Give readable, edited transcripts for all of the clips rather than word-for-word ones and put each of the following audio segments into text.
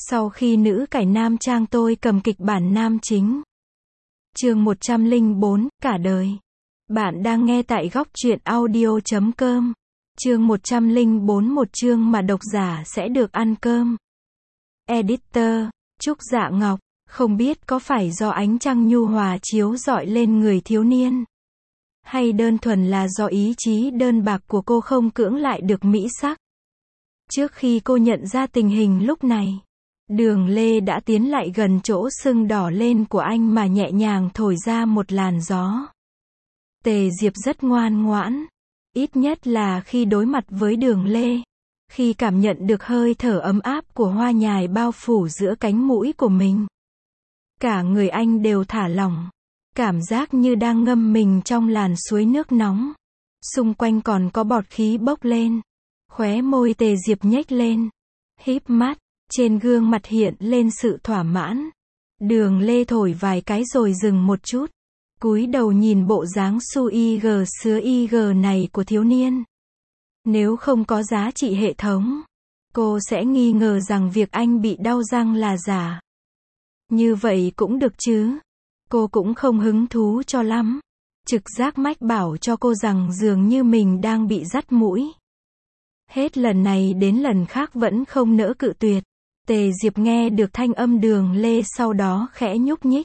Sau khi nữ cải nam trang tôi cầm kịch bản nam chính. Chương 104, cả đời. Bạn đang nghe tại góc truyện audio.com. Chương 104, một chương mà độc giả sẽ được ăn cơm. Editor, Trúc Dạ Ngọc, không biết có phải do ánh trăng nhu hòa chiếu rọi lên người thiếu niên, hay đơn thuần là do ý chí đơn bạc của cô không cưỡng lại được mỹ sắc. Trước khi cô nhận ra tình hình lúc này, Đường Lê đã tiến lại gần chỗ sưng đỏ lên của anh mà nhẹ nhàng thổi ra một làn gió. Tề Diệp rất ngoan ngoãn, ít nhất là khi đối mặt với Đường Lê. Khi cảm nhận được hơi thở ấm áp của hoa nhài bao phủ giữa cánh mũi của mình, cả người anh đều thả lỏng, cảm giác như đang ngâm mình trong làn suối nước nóng. Xung quanh còn có bọt khí bốc lên. Khóe môi Tề Diệp nhếch lên, híp mắt, trên gương mặt hiện lên sự thỏa mãn. Đường Lê thổi vài cái rồi dừng một chút, cúi đầu nhìn bộ dáng su ig sứa ig này của thiếu niên. Nếu không có giá trị hệ thống, cô sẽ nghi ngờ rằng việc anh bị đau răng là giả. Như vậy cũng được chứ. Cô cũng không hứng thú cho lắm. Trực giác mách bảo cho cô rằng dường như mình đang bị dắt mũi. Hết lần này đến lần khác vẫn không nỡ cự tuyệt. Tề Diệp nghe được thanh âm Đường Lê sau đó khẽ nhúc nhích.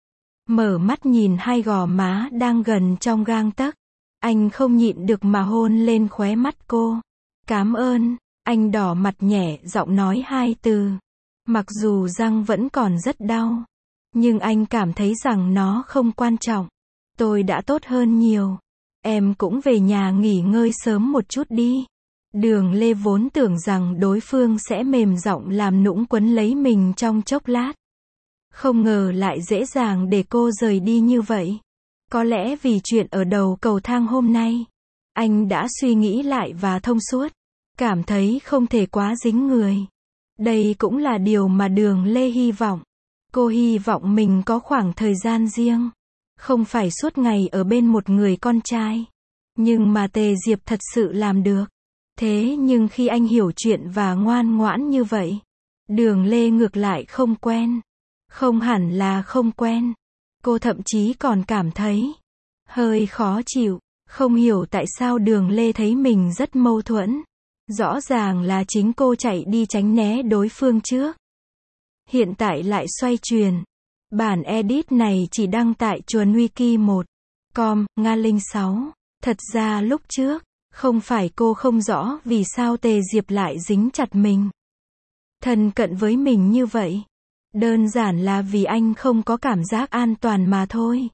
Mở mắt nhìn hai gò má đang gần trong gang tấc. Anh không nhịn được mà hôn lên khóe mắt cô. Cảm ơn, anh đỏ mặt nhẹ giọng nói hai từ. Mặc dù răng vẫn còn rất đau, nhưng anh cảm thấy rằng nó không quan trọng. Tôi đã tốt hơn nhiều. Em cũng về nhà nghỉ ngơi sớm một chút đi. Đường Lê vốn tưởng rằng đối phương sẽ mềm giọng làm nũng quấn lấy mình trong chốc lát. Không ngờ lại dễ dàng để cô rời đi như vậy. Có lẽ vì chuyện ở đầu cầu thang hôm nay, anh đã suy nghĩ lại và thông suốt. Cảm thấy không thể quá dính người. Đây cũng là điều mà Đường Lê hy vọng. Cô hy vọng mình có khoảng thời gian riêng, không phải suốt ngày ở bên một người con trai. Nhưng mà Tề Diệp thật sự làm được. Thế nhưng khi anh hiểu chuyện và ngoan ngoãn như vậy, Đường Lê ngược lại không quen. Không hẳn là không quen. Cô thậm chí còn cảm thấy hơi khó chịu. Không hiểu tại sao Đường Lê thấy mình rất mâu thuẫn. Rõ ràng là chính cô chạy đi tránh né đối phương trước. Hiện tại lại xoay chuyển. Bản edit này chỉ đăng tại chuồn wiki1.com, Nga Linh 6. Thật ra lúc trước, không phải cô không rõ vì sao Tề Diệp lại dính chặt mình, thân cận với mình như vậy. Đơn giản là vì anh không có cảm giác an toàn mà thôi.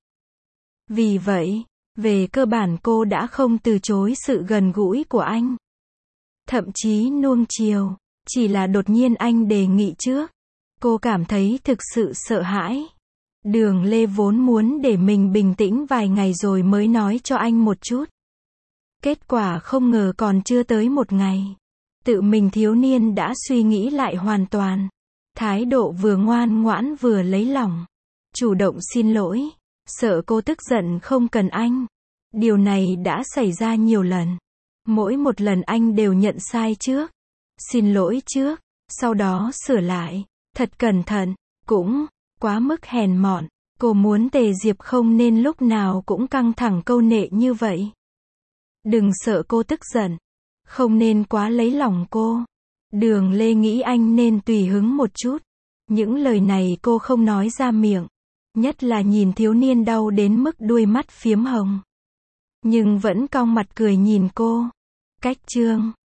Vì vậy, về cơ bản cô đã không từ chối sự gần gũi của anh. Thậm chí nuông chiều. Chỉ là đột nhiên anh đề nghị trước. Cô cảm thấy thực sự sợ hãi. Đường Lê vốn muốn để mình bình tĩnh vài ngày rồi mới nói cho anh một chút. Kết quả không ngờ còn chưa tới một ngày, tự mình thiếu niên đã suy nghĩ lại hoàn toàn. Thái độ vừa ngoan ngoãn vừa lấy lòng. Chủ động xin lỗi. Sợ cô tức giận không cần anh. Điều này đã xảy ra nhiều lần. Mỗi một lần anh đều nhận sai trước, xin lỗi trước, sau đó sửa lại. Thật cẩn thận. Cũng quá mức hèn mọn. Cô muốn Tề Diệp không nên lúc nào cũng căng thẳng câu nệ như vậy. Đừng sợ cô tức giận. Không nên quá lấy lòng cô. Đường Lê nghĩ anh nên tùy hứng một chút. Những lời này cô không nói ra miệng. Nhất là nhìn thiếu niên đau đến mức đuôi mắt phiếm hồng. Nhưng vẫn cong mặt cười nhìn cô. Cách chương